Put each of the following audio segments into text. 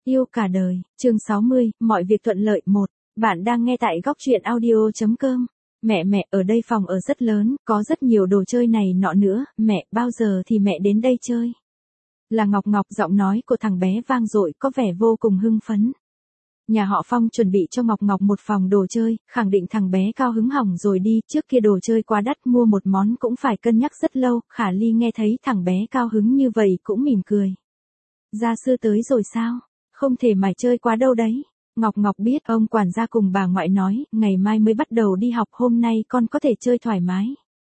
Yêu cả đời, chương 60, mọi việc thuận lợi 1. Bạn đang nghe tại góc truyện audio.com. Mẹ, ở đây phòng ở rất lớn, có rất nhiều đồ chơi này nọ nữa, mẹ, bao giờ thì mẹ đến đây chơi? Là Ngọc, giọng nói của thằng bé vang dội có vẻ vô cùng hưng phấn. Nhà họ Phong chuẩn bị cho Ngọc một phòng đồ chơi, khẳng định thằng bé cao hứng hỏng rồi đi, trước kia đồ chơi quá đắt mua một món cũng phải cân nhắc rất lâu, Khả Ly nghe thấy thằng bé cao hứng như vậy cũng mỉm cười. Gia sư tới rồi sao? Không thể mải chơi quá đâu đấy. Ngọc biết ông quản gia cùng bà ngoại nói, ngày mai mới bắt đầu đi học, hôm nay con có thể chơi thoải mái.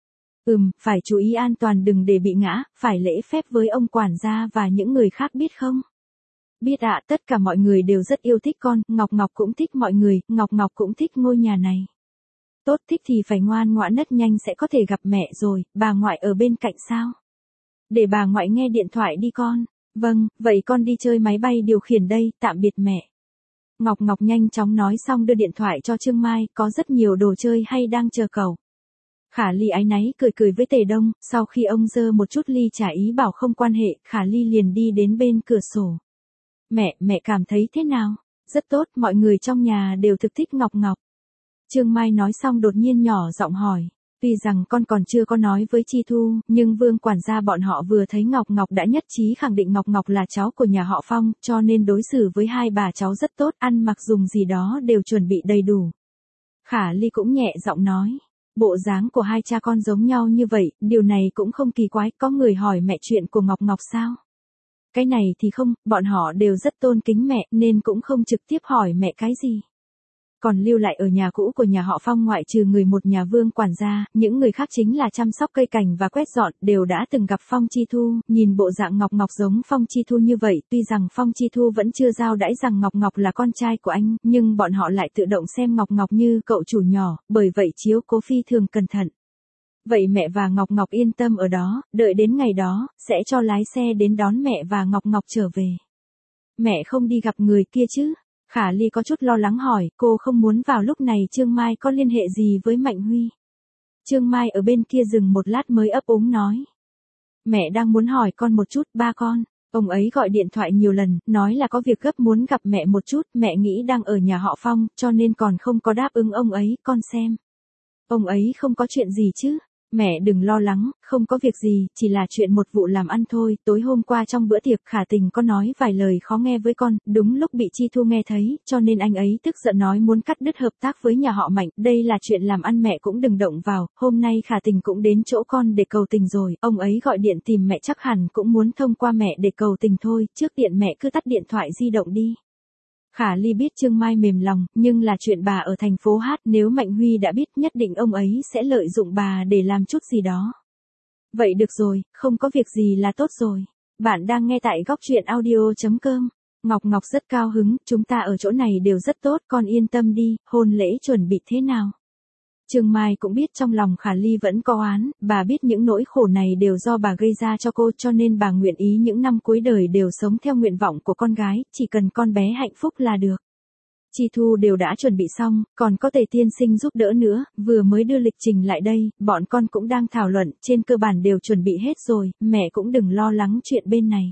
Phải chú ý an toàn đừng để bị ngã, phải lễ phép với ông quản gia và những người khác biết không? Biết ạ, tất cả mọi người đều rất yêu thích con, Ngọc cũng thích mọi người, Ngọc cũng thích ngôi nhà này. Tốt, thích thì phải ngoan ngoãn rất nhanh sẽ có thể gặp mẹ rồi, bà ngoại ở bên cạnh sao? Để bà ngoại nghe điện thoại đi con. Vâng, vậy con đi chơi máy bay điều khiển đây, tạm biệt mẹ. Ngọc nhanh chóng nói xong đưa điện thoại cho Trương Mai, có rất nhiều đồ chơi hay đang chờ cậu. Khả Ly áy náy cười với Tề Đông, sau khi ông giơ một chút ly trà ý bảo không quan hệ, Khả Ly liền đi đến bên cửa sổ. Mẹ cảm thấy thế nào? Rất tốt, mọi người trong nhà đều thực thích Ngọc. Trương Mai nói xong đột nhiên nhỏ giọng hỏi. Tuy rằng con còn chưa có nói với Chi Thu, nhưng Vương quản gia bọn họ vừa thấy Ngọc đã nhất trí khẳng định Ngọc là cháu của nhà họ Phong, cho nên đối xử với hai bà cháu rất tốt, ăn mặc dùng gì đó đều chuẩn bị đầy đủ. Khả Ly cũng nhẹ giọng nói, bộ dáng của hai cha con giống nhau như vậy, điều này cũng không kỳ quái, có người hỏi mẹ chuyện của Ngọc sao? Cái này thì không, bọn họ đều rất tôn kính mẹ nên cũng không trực tiếp hỏi mẹ cái gì. Còn lưu lại ở nhà cũ của nhà họ Phong ngoại trừ người một nhà Vương quản gia, những người khác chính là chăm sóc cây cảnh và quét dọn, đều đã từng gặp Phong Chi Thu, nhìn bộ dạng Ngọc giống Phong Chi Thu như vậy, tuy rằng Phong Chi Thu vẫn chưa giao đãi rằng Ngọc là con trai của anh, nhưng bọn họ lại tự động xem Ngọc như cậu chủ nhỏ, bởi vậy chiếu cố phi thường cẩn thận. Vậy mẹ và Ngọc yên tâm ở đó, đợi đến ngày đó, sẽ cho lái xe đến đón mẹ và Ngọc trở về. Mẹ không đi gặp người kia chứ? Khả Ly có chút lo lắng hỏi, cô không muốn vào lúc này Trương Mai có liên hệ gì với Mạnh Huy. Trương Mai ở bên kia dừng một lát mới ấp úng nói. Mẹ đang muốn hỏi con một chút, ba con. Ông ấy gọi điện thoại nhiều lần, nói là có việc gấp muốn gặp mẹ một chút, mẹ nghĩ đang ở nhà họ Phong, cho nên còn không có đáp ứng ông ấy, con xem. Ông ấy không có chuyện gì chứ? Mẹ đừng lo lắng, không có việc gì, chỉ là chuyện một vụ làm ăn thôi, tối hôm qua trong bữa tiệc Khả Tình có nói vài lời khó nghe với con, đúng lúc bị Chi Thu nghe thấy, cho nên anh ấy tức giận nói muốn cắt đứt hợp tác với nhà họ Mạnh, đây là chuyện làm ăn mẹ cũng đừng động vào, hôm nay Khả Tình cũng đến chỗ con để cầu tình rồi, ông ấy gọi điện tìm mẹ chắc hẳn cũng muốn thông qua mẹ để cầu tình thôi, trước điện mẹ cứ tắt điện thoại di động đi. Khả Ly biết Trương Mai mềm lòng, nhưng là chuyện bà ở thành phố Hát, nếu Mạnh Huy đã biết nhất định ông ấy sẽ lợi dụng bà để làm chút gì đó. Vậy được rồi, không có việc gì là tốt rồi. Bạn đang nghe tại góc truyện audio.com. Ngọc rất cao hứng, chúng ta ở chỗ này đều rất tốt, con yên tâm đi, hôn lễ chuẩn bị thế nào? Trương Mai cũng biết trong lòng Khả Ly vẫn có oán, bà biết những nỗi khổ này đều do bà gây ra cho cô cho nên bà nguyện ý những năm cuối đời đều sống theo nguyện vọng của con gái, chỉ cần con bé hạnh phúc là được. Chi Thu đều đã chuẩn bị xong, còn có Tề tiên sinh giúp đỡ nữa, vừa mới đưa lịch trình lại đây, bọn con cũng đang thảo luận, trên cơ bản đều chuẩn bị hết rồi, mẹ cũng đừng lo lắng chuyện bên này.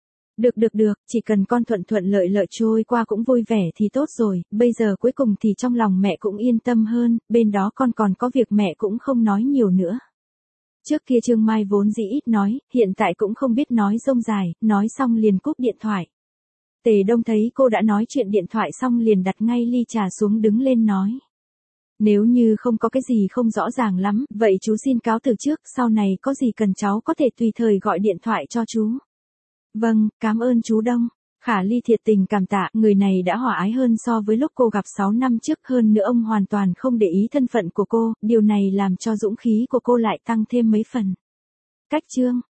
Được, chỉ cần con thuận lợi trôi qua cũng vui vẻ thì tốt rồi, bây giờ cuối cùng thì trong lòng mẹ cũng yên tâm hơn, bên đó con còn có việc mẹ cũng không nói nhiều nữa. Trước kia Trương Mai vốn dĩ ít nói, hiện tại cũng không biết nói rông dài, nói xong liền cúp điện thoại. Tề Đông thấy cô đã nói chuyện điện thoại xong liền đặt ngay ly trà xuống đứng lên nói. Nếu như không có cái gì không rõ ràng lắm, vậy chú xin cáo từ trước, sau này có gì cần cháu có thể tùy thời gọi điện thoại cho chú. Vâng, cảm ơn chú Đông. Khả Ly thiệt tình cảm tạ, người này đã hòa ái hơn so với lúc cô gặp 6 năm trước, hơn nữa ông hoàn toàn không để ý thân phận của cô, điều này làm cho dũng khí của cô lại tăng thêm mấy phần. Cách chương